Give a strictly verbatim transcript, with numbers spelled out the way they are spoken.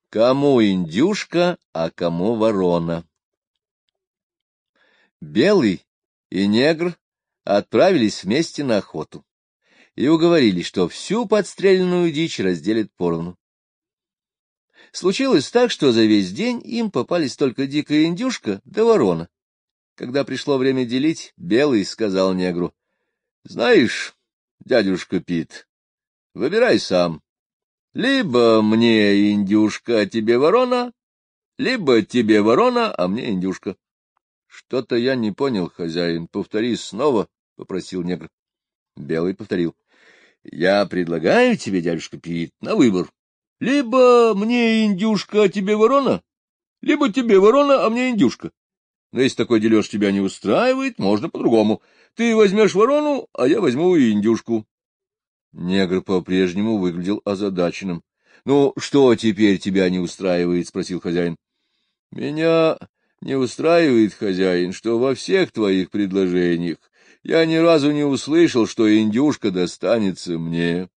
Кому индюшка, а кому ворона? Белый и негр отправились вместе на охоту и уговорились, что всю подстреленную дичь разделят поровну. Случилось так, что за весь день им попались только дикая индюшка да ворона. Когда пришло время делить, Белый сказал негру: — Знаешь, дядюшка Пит, выбирай сам. Либо мне индюшка, а тебе ворона, либо тебе ворона, а мне индюшка. — Что-то я не понял, хозяин. Повтори снова, — попросил негр. Белый повторил: — Я предлагаю тебе, дядюшка Пит, на выбор. Либо мне индюшка, а тебе ворона, либо тебе ворона, а мне индюшка. Но если такой дележ тебя не устраивает, можно по-другому. Ты возьмешь ворону, а я возьму индюшку. Негр по-прежнему выглядел озадаченным. — Ну, что теперь тебя не устраивает? — спросил хозяин. — Меня не устраивает, хозяин, что во всех твоих предложениях я ни разу не услышал, что индюшка достанется мне.